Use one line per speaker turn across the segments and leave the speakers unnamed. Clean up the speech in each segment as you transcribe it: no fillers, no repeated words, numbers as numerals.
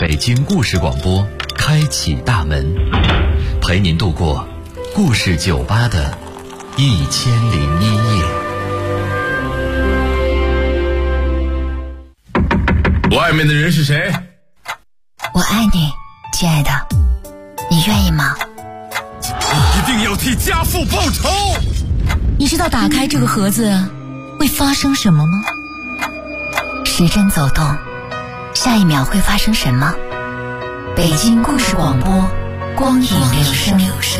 北京故事广播开启大门，陪您度过故事酒吧的1001夜。
外面的人是谁？
我爱你，亲爱的，你愿意吗？
一定要替家父报仇！
你知道打开这个盒子会发生什么吗？时针走动，下一秒会发生什么？北京故事广播，光影留声。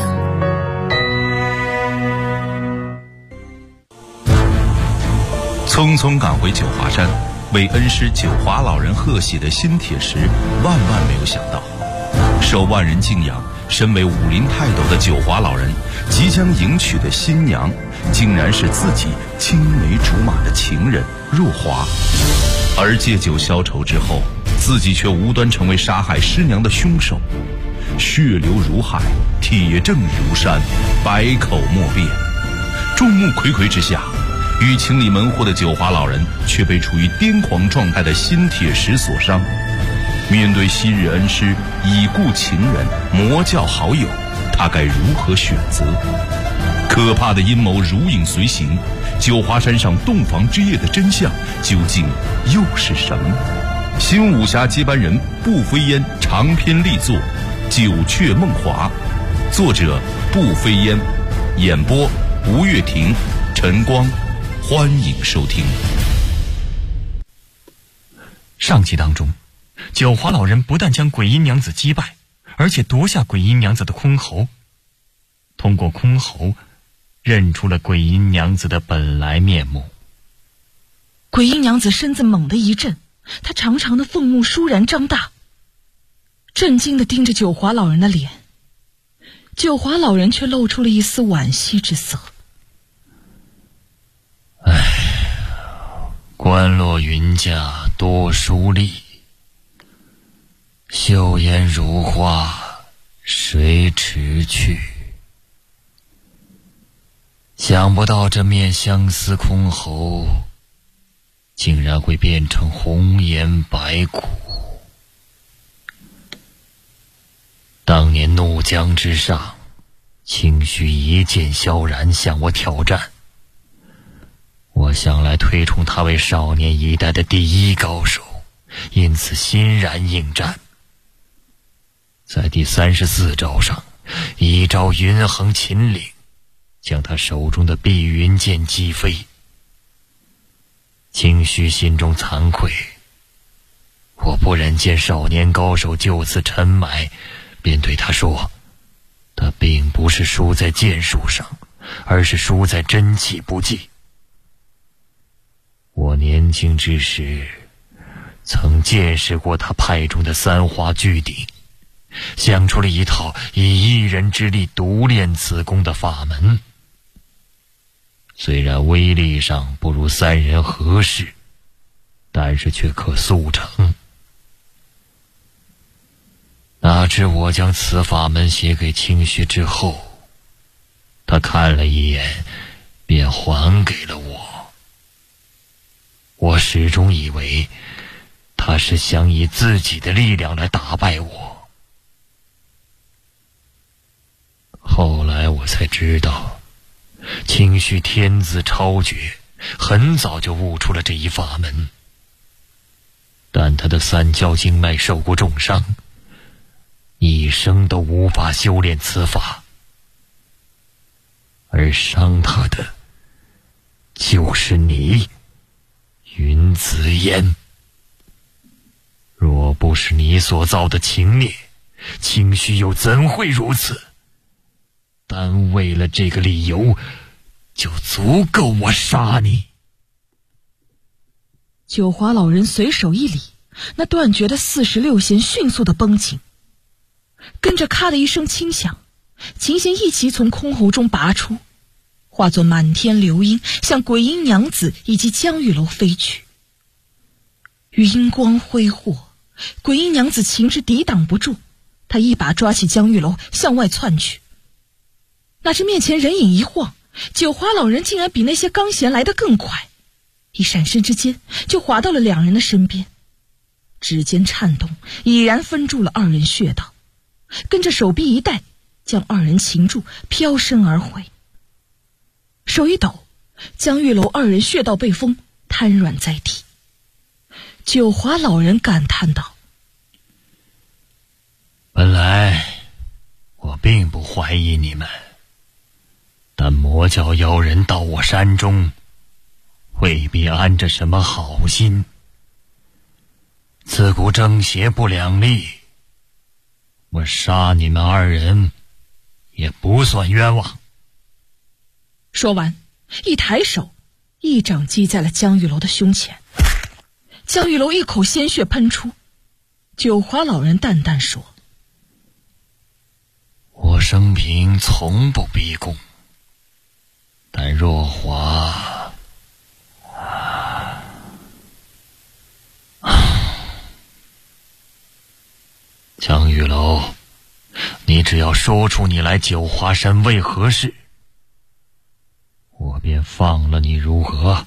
匆匆赶回九华山，为恩师九华老人贺喜的新铁石，万没有想到，受万人敬仰，身为武林泰斗的九华老人，即将迎娶的新娘，竟然是自己青梅竹马的情人若华。而借酒消愁之后，自己却无端成为杀害师娘的凶手，血流如海，铁证如山，百口莫辩。众目睽睽之下，欲清理门户的九华老人却被处于癫狂状态的新铁石所伤。面对昔日恩师、已故情人、魔教好友，他该如何选择？可怕的阴谋如影随形，九华山上洞房之夜的真相究竟又是什么？新武侠接班人步飞烟长篇力作《九雀梦华》，作者步飞烟，演播吴月婷、陈光，欢迎收听。
上集当中，九华老人不但将鬼阴娘子击败，而且夺下鬼阴娘子的箜篌，通过箜篌认出了鬼阴娘子的本来面目。
鬼阴娘子身子猛地一震，她长长的凤目倏然张大，震惊地盯着九华老人的脸。九华老人却露出了一丝惋惜之色。
关落云驾多疏丽，秀颜如花谁持去？想不到这面相思箜篌竟然会变成红颜白骨。当年怒江之上，清虚一剑萧然向我挑战，我向来推崇他为少年一代的第一高手，因此欣然应战。在第34招上，一招云横秦岭，将他手中的碧云剑击飞。清虚心中惭愧，我不忍见少年高手就此沉埋，便对他说，他并不是输在剑术上，而是输在真气不济。我年轻之时曾见识过他派中的三花聚顶，想出了一套以一人之力独练此功的法门。虽然威力上不如三人合适，但是却可速成。哪知我将此法门写给清虚之后，他看了一眼便还给了我。我始终以为他是想以自己的力量来打败我，后来我才知道，清虚天资超绝，很早就悟出了这一法门，但他的三焦经脉受过重伤，一生都无法修炼此法，而伤他的就是你，云子烟。若不是你所造的情孽，清虚又怎会如此？单为了这个理由，就足够我杀你。
九华老人随手一礼，那断绝的46弦迅速地绷紧，跟着咔的一声轻响，琴弦一齐从箜篌中拔出，化作满天流音，向鬼阴娘子以及江玉楼飞去。云光挥霍，鬼阴娘子情知抵挡不住，她一把抓起江玉楼向外窜去。哪知面前人影一晃，九华老人竟然比那些钢弦来得更快，一闪身之间就滑到了两人的身边。 指尖颤动，已然分住了二人穴道，跟着手臂一带，将二人擒住，飘身而回。手一抖，江玉楼二人穴道被封，瘫软在地。九华老人感叹道：
本来我并不怀疑你们，但魔教妖人到我山中，未必安着什么好心。自古正邪不两立，我杀你们二人也不算冤枉。
说完，一抬手，一掌击在了江玉楼的胸前。江玉楼一口鲜血喷出。九华老人淡淡说：
我生平从不逼供，但若华江玉楼，你只要说出你来九华山为何事，我便放了你，如何？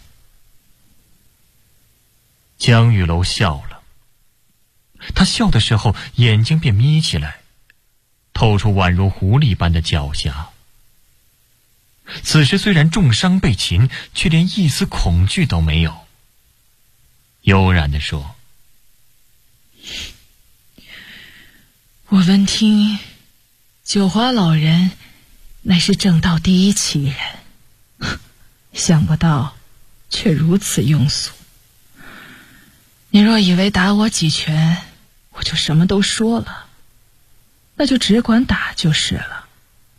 江玉楼笑了，他笑的时候眼睛便眯起来，透出宛如狐狸般的狡黠。此时虽然重伤被擒，却连一丝恐惧都没有，悠然地说：
我闻听九华老人乃是正道第一奇人，想不到却如此庸俗。你若以为打我几拳我就什么都说了，那就只管打就是了。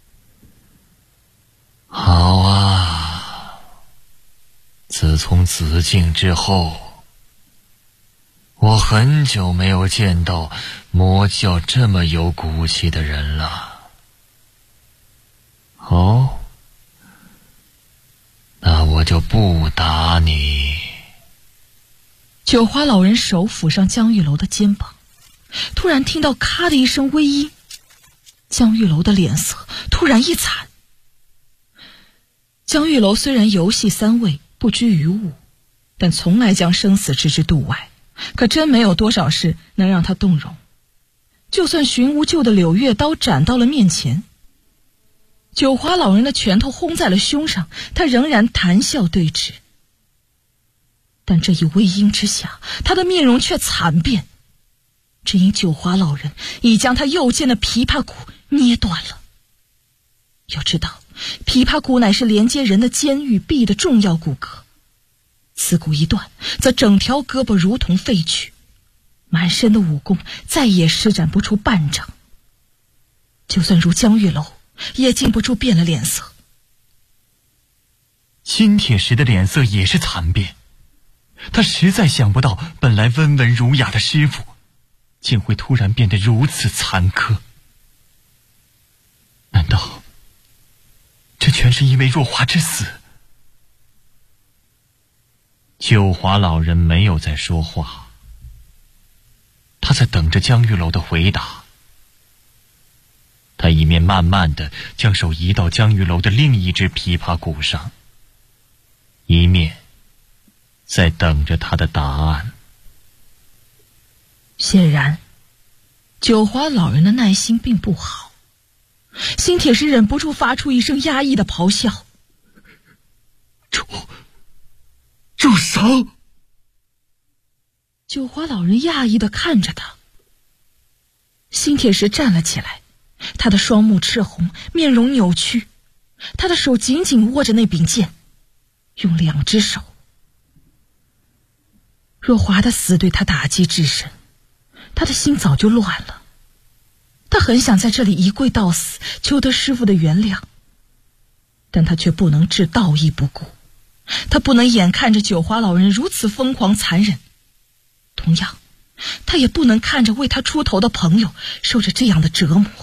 好啊，自从紫禁之后，我很久没有见到魔教这么有骨气的人了。哦，那我就不打你。
九华老人手抚上江玉楼的肩膀，突然听到咔的一声微音，江玉楼的脸色突然一惨。江玉楼虽然游戏三位，不拘于物，但从来将生死置之度外，可真没有多少事能让他动容。就算寻无救的柳月刀斩到了面前，九华老人的拳头轰在了胸上，他仍然谈笑对峙。但这一微音之下，他的面容却惨变，只因九华老人已将他右肩的琵琶骨捏断了。要知道，琵琶骨乃是连接人的肩与臂的重要骨骼，此骨一断，则整条胳膊如同废去，满身的武功再也施展不出半掌。就算如江玉楼，也禁不住变了脸色。
金铁石的脸色也是惨变，他实在想不到，本来温文儒雅的师傅，竟会突然变得如此残苛。难道这全是因为若华之死？九华老人没有再说话，他在等着江玉楼的回答。他一面慢慢地将手移到江玉楼的另一只琵琶骨上，一面在等着他的答案。
显然，九华老人的耐心并不好。新铁石忍不住发出一声压抑的咆哮：
住手！
九华老人讶异地看着他。新铁石站了起来，他的双目赤红，面容扭曲，他的手紧紧握着那柄剑，用两只手。若华的死对他打击至深，他的心早就乱了。他很想在这里一跪到死，求得师父的原谅，但他却不能置道义不顾，他不能眼看着九华老人如此疯狂残忍，同样他也不能看着为他出头的朋友受着这样的折磨。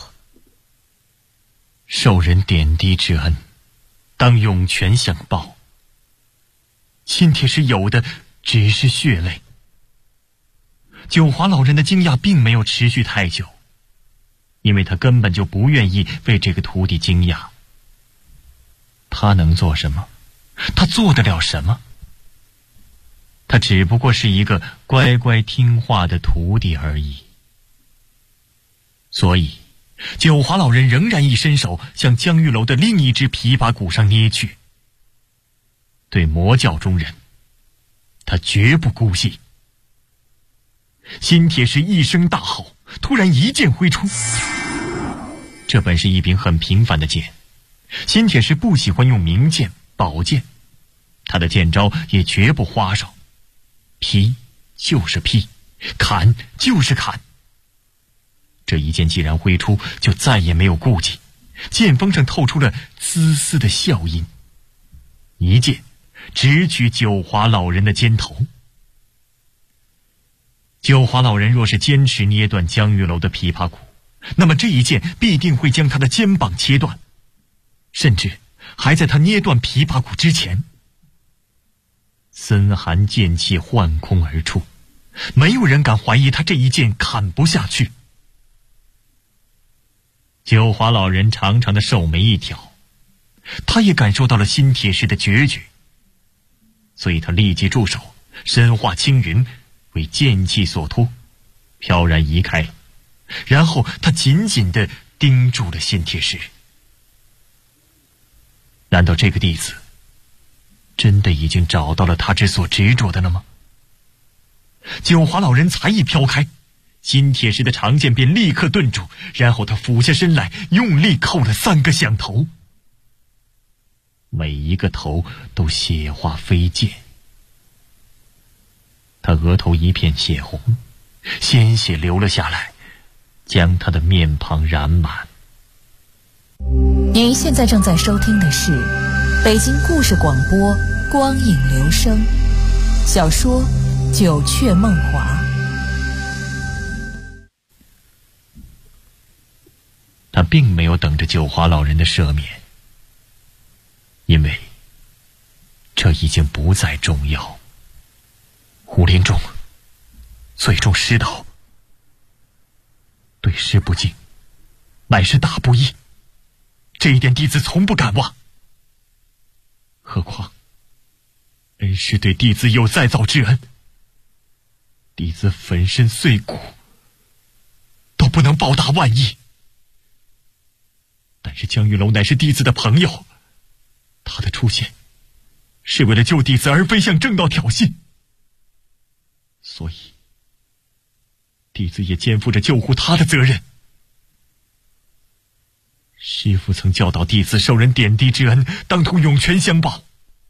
受人点滴之恩，当涌泉相报。新铁石有的只是血泪。九华老人的惊讶并没有持续太久，因为他根本就不愿意为这个徒弟惊讶。他能做什么？他做得了什么？ 他只不过是一个乖乖听话的徒弟而已。所以九华老人仍然一伸手向江玉楼的另一只琵琶骨上捏去。对魔教中人，他绝不姑息。新铁石一声大吼，突然一剑挥出。这本是一柄很平凡的剑，新铁石不喜欢用名剑、宝剑，他的剑招也绝不花哨，劈就是劈，砍就是砍。这一剑既然挥出，就再也没有顾忌，剑锋上透出了丝丝的笑音，一剑直取九华老人的肩头。九华老人若是坚持捏断江玉楼的琵琶骨，那么这一剑必定会将他的肩膀切断，甚至还在他捏断琵琶骨之前。森寒剑气换空而出，没有人敢怀疑他这一剑砍不下去。九华老人长长的寿眉一挑，他也感受到了新铁石的决绝，所以他立即住手，身化青云，为剑气所托，飘然移开了。然后他紧紧地盯住了新铁石。难道这个弟子真的已经找到了他之所执着的了吗？九华老人才一飘开，新铁石的长剑便立刻顿住，然后他俯下身来，用力扣了3个响头，每一个头都血花飞溅。他额头一片血红，鲜血流了下来，将他的面庞染满。
您现在正在收听的是北京故事广播光影留声小说《九雀梦华》。
他并没有等着九华老人的赦免，因为这已经不再重要。武林中最重师道，对师不敬乃是大不义，这一点弟子从不敢忘。何况恩师对弟子有再造之恩，弟子粉身碎骨都不能报答万一。但是江玉楼乃是弟子的朋友，他的出现是为了救弟子，而非向正道挑衅，所以弟子也肩负着救护他的责任。师父曾教导弟子，受人点滴之恩，当同涌泉相报。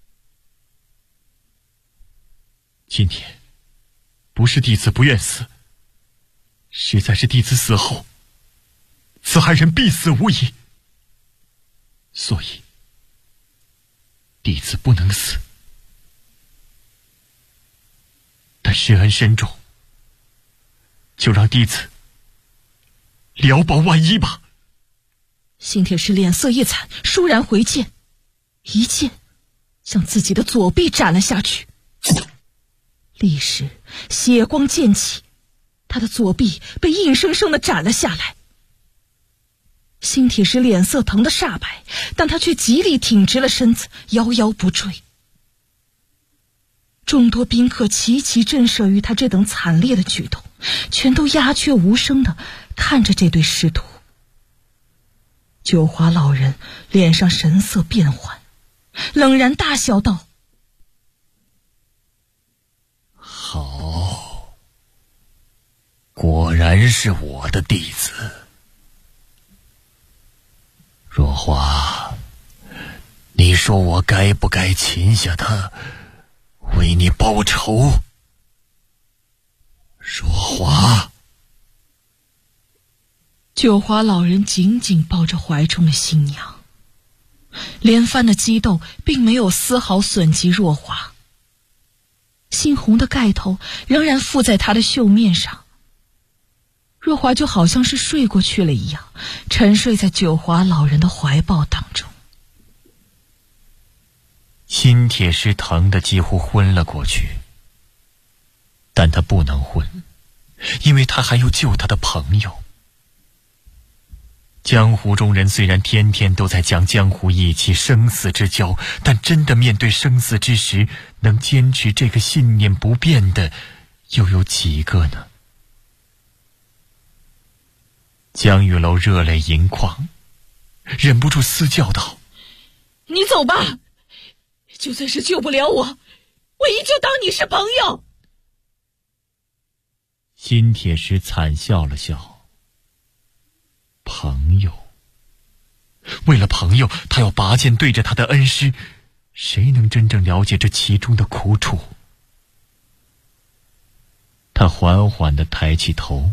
今天不是弟子不愿死，实在是弟子死后，此二人必死无疑，所以弟子不能死。但师恩深重，就让弟子聊保万一吧。
新铁石脸色一惨，倏然回剑，一剑向自己的左臂斩了下去。立时血光溅起，他的左臂被硬生生地斩了下来。新铁石脸色疼得煞白，但他却极力挺直了身子，摇摇不坠。众多宾客齐齐震慑于他这等惨烈的举动，全都鸦雀无声地看着这对师徒。九华老人脸上神色变幻，冷然大笑道：
好，果然是我的弟子。若华，你说我该不该擒下他，为你报仇？若华。
九华老人紧紧抱着怀中的新娘，连番的激斗并没有丝毫损及若华，猩红的盖头仍然附在她的袖面上。若华就好像是睡过去了一样，沉睡在九华老人的怀抱当中。
新铁石疼得几乎昏了过去，但他不能昏，因为他还要救他的朋友。 江湖中人虽然天天都在讲江湖义气、生死之交，但真的面对生死之时，能坚持这个信念不变的，又有几个呢？江玉楼热泪盈眶，忍不住嘶叫道：“
你走吧，就算是救不了我依旧当你是朋友。”
新铁石惨笑了笑。朋友，为了朋友，他要拔剑对着他的恩师，谁能真正了解这其中的苦楚？他缓缓地抬起头，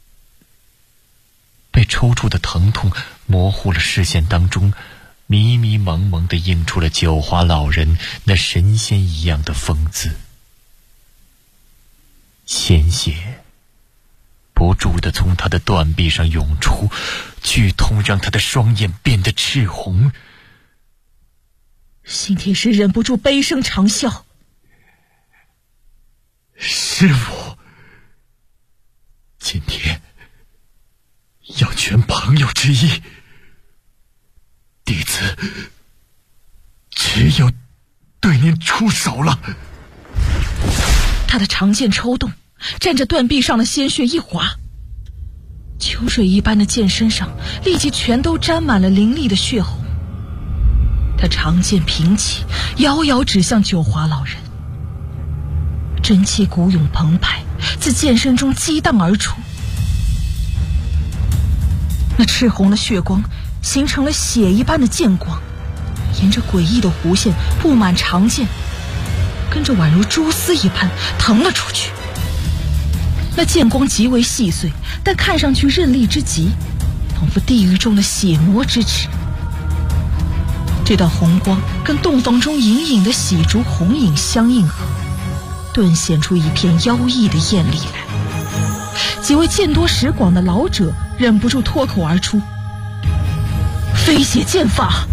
被抽搐的疼痛模糊了视线当中，迷迷蒙蒙地映出了九华老人那神仙一样的风姿。鲜血不住地从他的断臂上涌出，剧痛让他的双眼变得赤红。
新铁石忍不住悲声长啸：“
师父，今天要全朋友之意，弟子只有对您出手了。”
他的长剑抽动，蘸着断臂上的鲜血一滑，秋水一般的剑身上立即全都沾满了凌厉的血红。他长剑平起，遥遥指向九华老人，真气鼓涌澎湃，自剑身中激荡而出。那赤红的血光形成了血一般的剑光，沿着诡异的弧线布满长剑，跟着宛如蛛丝一般腾了出去。那剑光极为细碎，但看上去刃利之极，仿佛地狱中的血魔之齿。这道红光跟洞房中隐隐的喜烛红影相应合，顿显出一片妖异的艳丽来。几位见多识广的老者忍不住脱口而出：“飞血剑法！”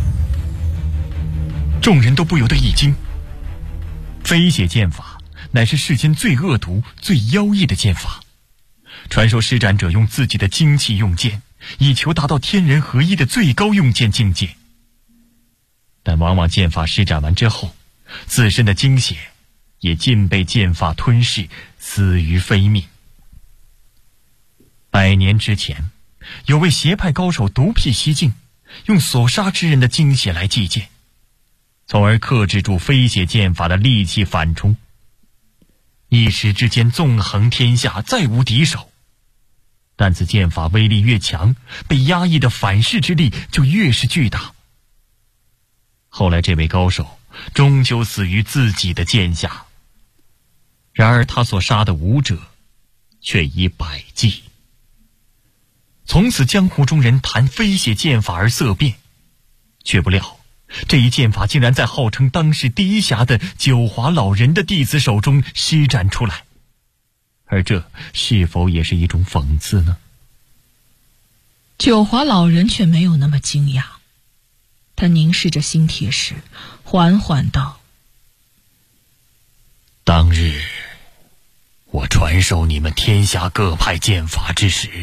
众人都不由得一惊。飞血剑法乃是世间最恶毒、最妖异的剑法，传授施展者用自己的精气用剑，以求达到天人合一的最高用剑境界。但往往剑法施展完之后，自身的精血也尽被剑法吞噬，死于非命。100年之前，有位邪派高手独辟蹊径，用所杀之人的精血来祭剑，从而克制住飞血剑法的戾气反冲，一时之间纵横天下，再无敌手。但此剑法威力越强，被压抑的反噬之力就越是巨大。后来这位高手终究死于自己的剑下，然而他所杀的武者却已百计。从此江湖中人谈飞血剑法而色变，却不料这一剑法竟然在号称当世第一侠的九华老人的弟子手中施展出来，而这是否也是一种讽刺呢？
九华老人却没有那么惊讶，他凝视着新铁石，缓缓道：“
当日我传授你们天下各派剑法之时，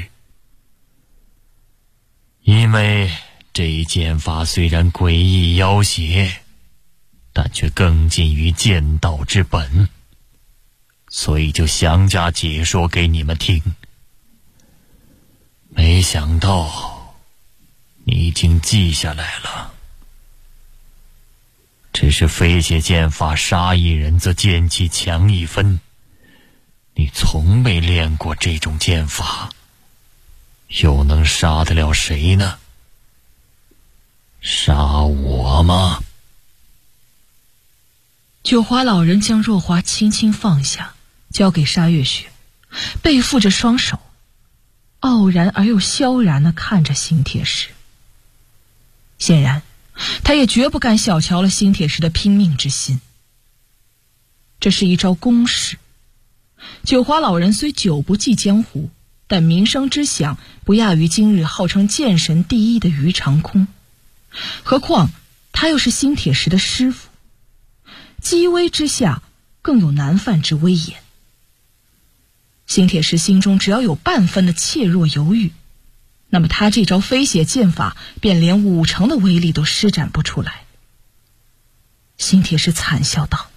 因为这一剑法虽然诡异妖邪，但却更近于剑道之本，所以就详加解说给你们听。没想到你已经记下来了。只是飞血剑法杀一人则剑气强一分，你从没练过这种剑法，又能杀得了谁呢？杀我吗？”
九华老人将若华轻轻放下，交给沙月雪，背负着双手，傲然而又萧然地看着新铁石。显然他也绝不敢小瞧了新铁石的拼命之心。这是一招公式。九华老人虽久不记江湖，但名声之响不亚于今日号称剑神第一的于长空。何况他又是新铁石的师傅，积威之下更有难犯之威严。新铁石心中只要有半分的怯弱犹豫， 那么他这招飞血剑法便连50%的威力都施展不出来。新铁石惨笑道：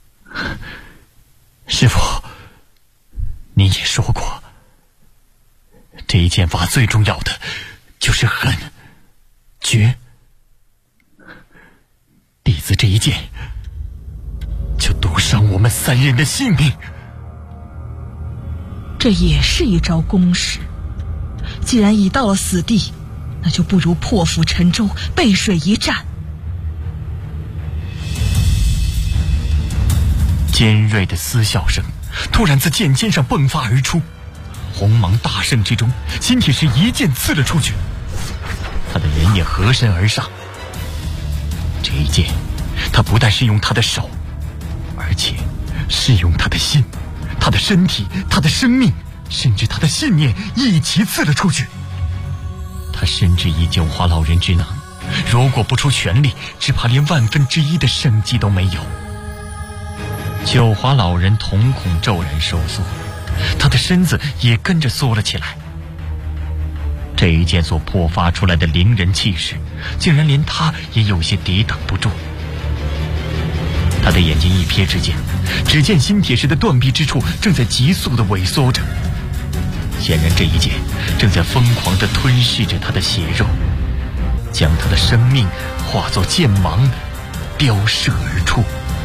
师父，您也说过，这一剑法最重要的就是狠绝，弟子这一剑就赌上我们3人的性命。
这也是一招攻势，既然已到了死地，那就不如破釜沉舟，背水一战。
尖锐的嘶啸声突然自剑尖上迸发而出，红芒大盛之中，新铁石一剑刺了出去，他的人也合身而上。这一剑，他不但是用他的手，而且是用他的心、他的身体、他的生命，甚至他的信念一起刺了出去。他深知以九华老人之能，如果不出全力，只怕连1/1000的生机都没有。九华老人瞳孔骤然收缩，他的身子也跟着缩了起来。这一剑所破发出来的凌人气势，竟然连他也有些抵挡不住。他的眼睛一瞥之间，只见新铁石的断臂之处正在急速地萎缩着，显然这一剑正在疯狂地吞噬着他的血肉，将他的生命化作剑芒飙射而出。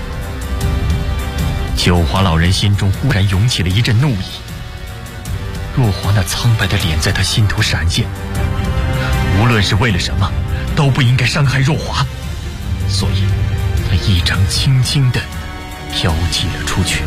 九华老人心中忽然涌起了一阵怒意，若华那苍白的脸在他心头闪现，无论是为了什么，都不应该伤害若华，所以他一掌轻轻地飘击了出去。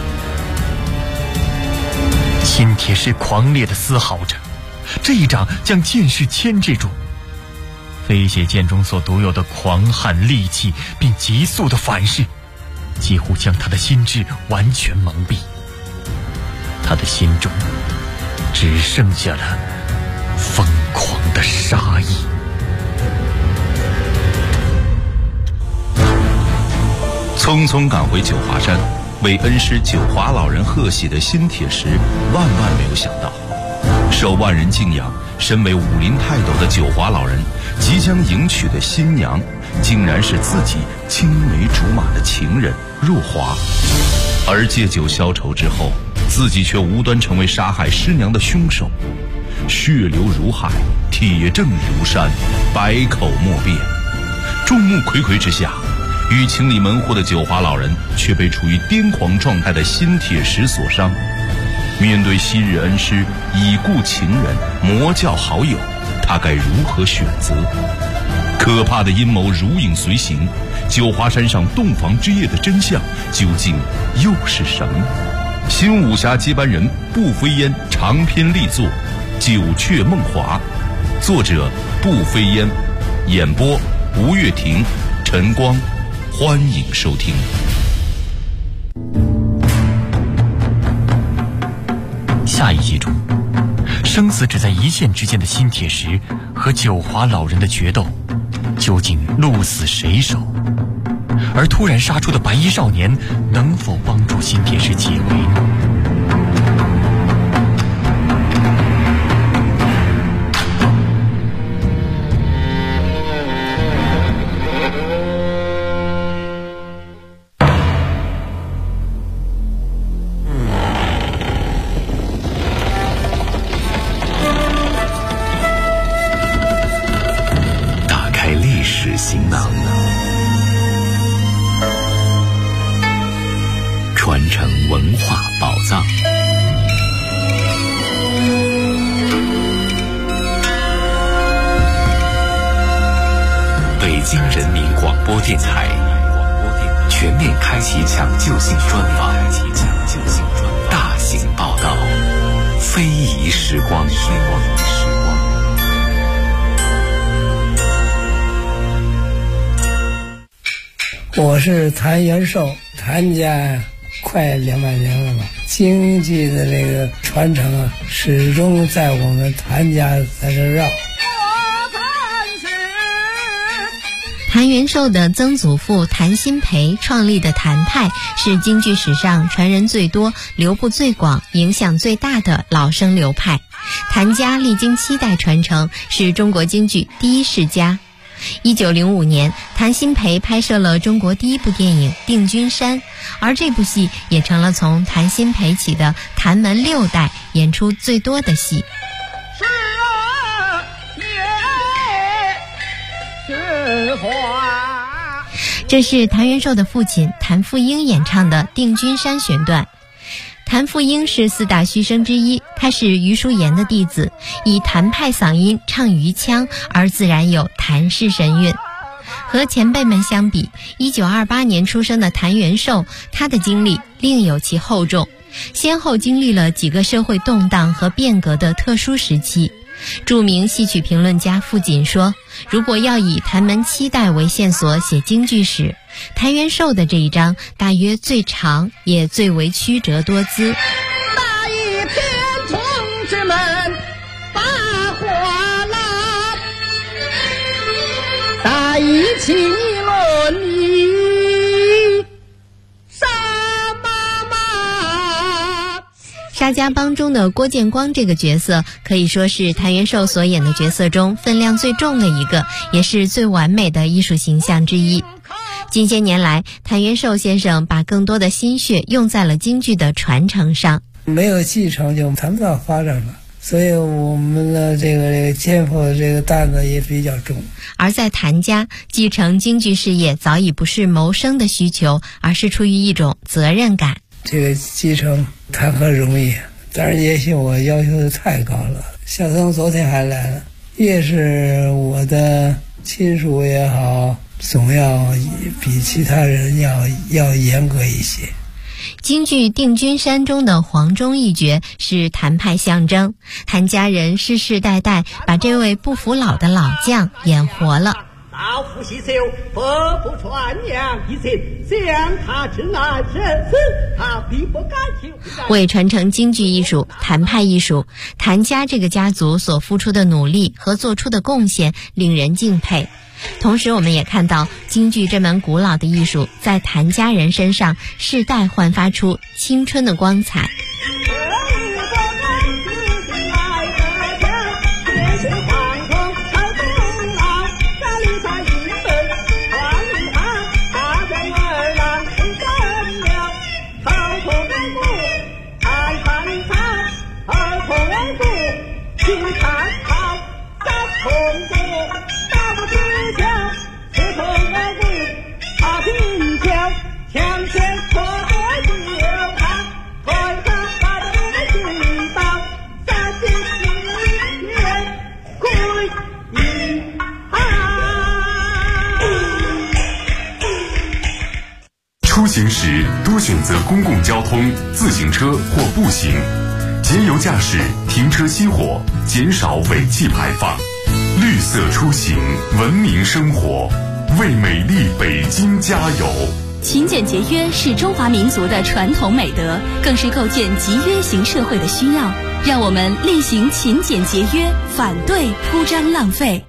新铁石狂烈地嘶嚎着，这一掌将剑势牵制住，飞血剑中所独有的狂悍戾气并急速的反噬，几乎将他的心智完全蒙蔽。他的心中只剩下了疯狂的杀意。
匆匆赶回九华山，为恩师九华老人贺喜的新铁石万没有想到，受万人敬仰、身为武林泰斗的九华老人即将迎娶的新娘，竟然是自己青梅竹马的情人若华。而借酒消愁之后，自己却无端成为杀害师娘的凶手，血流如海，铁证如山，百口莫辩。众目睽睽之下，与情理门户的九华老人却被处于癫狂状态的新铁石所伤。面对昔日恩师、已故情人、魔教好友，他该如何选择？可怕的阴谋如影随形，九华山上洞房之夜的真相究竟又是什么？新武侠接班人步飞烟长篇力作《九雀梦华》，作者步飞烟，演播吴月婷、陈光，欢迎收听。
下一集中，生死只在一线之间的新铁石和九华老人的决斗，究竟鹿死谁手？而突然杀出的白衣少年能否帮助新铁石解围呢？
打开历史行囊，传承文化宝藏。北京人民广播电台全面开启抢救性专访，大型报道，非遗时光。
我是谭元寿，谭家快200年了吧，经济的这个传承啊，始终在我们谭家在这绕。
谭元寿的曾祖父谭鑫培创立的谭派是京剧史上传人最多、流布最广、影响最大的老生流派。 谭家历经7代传承，是中国京剧第一世家。1905年，谭鑫培拍摄了中国第一部电影《定军山》，而这部戏也成了从谭鑫培起的谭门6代演出最多的戏。这是谭元寿的父亲谭富英演唱的《定军山》选段。谭富英是4大须生之一，他是余叔岩的弟子，以谭派嗓音唱余腔，而自然有谭氏神韵。和前辈们相比，1928年出生的谭元寿，他的经历另有其厚重，先后经历了几个社会动荡和变革的特殊时期。著名戏曲评论家傅锦说，如果要以谭门7代为线索写京剧史，谭元寿的这一章大约最长，也最为曲折多姿。
那一片同志们把火蜡，大一起论理杀妈妈。
沙家浜中的郭建光这个角色可以说是谭元寿所演的角色中分量最重的一个，也是最完美的艺术形象之一。近些年来，谭元寿先生把更多的心血用在了京剧的传承上。
没有继承就谈不到发展了，所以我们的这个肩负的这个担子也比较重。
而在谭家，继承京剧事业早已不是谋生的需求，而是出于一种责任感。
这个继承谈何容易，但是也许我要求的太高了。小曾昨天还来了，越是我的亲属也好，总要比其他人要严格一些。
京剧《定军山》中的黄忠一角是谭派象征，谭家人世世代代把这位不服老的老将演活了。
老夫细修，伯父传扬一切，将他之难生死，他必不敢求。
为传承京剧艺术、谭派艺术，谭家这个家族所付出的努力和做出的贡献令人敬佩。同时我们也看到京剧这门古老的艺术在谭家人身上世代焕发出青春的光彩。
出行时多选择公共交通、自行车或步行，节油驾驶，停车熄火，减少尾气排放。绿色出行，文明生活，为美丽北京加油！
勤俭节约是中华民族的传统美德，更是构建集约型社会的需要。让我们厉行勤俭节约，反对铺张浪费。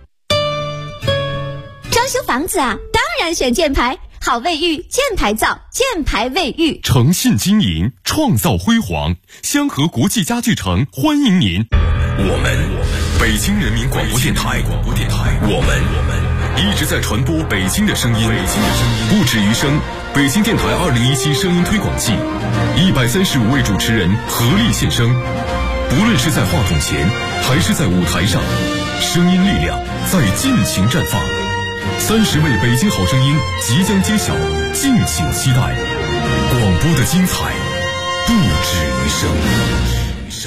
装修房子啊，当然选建牌。好卫浴，建牌造，建牌卫浴，
诚信经营，创造辉煌。香河国际家具城欢迎您。我们北京人民广播电台，我们一直在传播北京的声音，不止于声。北京电台2017声音推广季，135位主持人合力献声。不论是在话筒前，还是在舞台上，声音力量在尽情绽放。30位北京好声音即将揭晓，敬请期待。广播的精彩不止于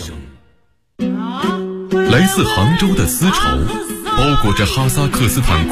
声。来自杭州的丝绸，包裹着哈萨克斯坦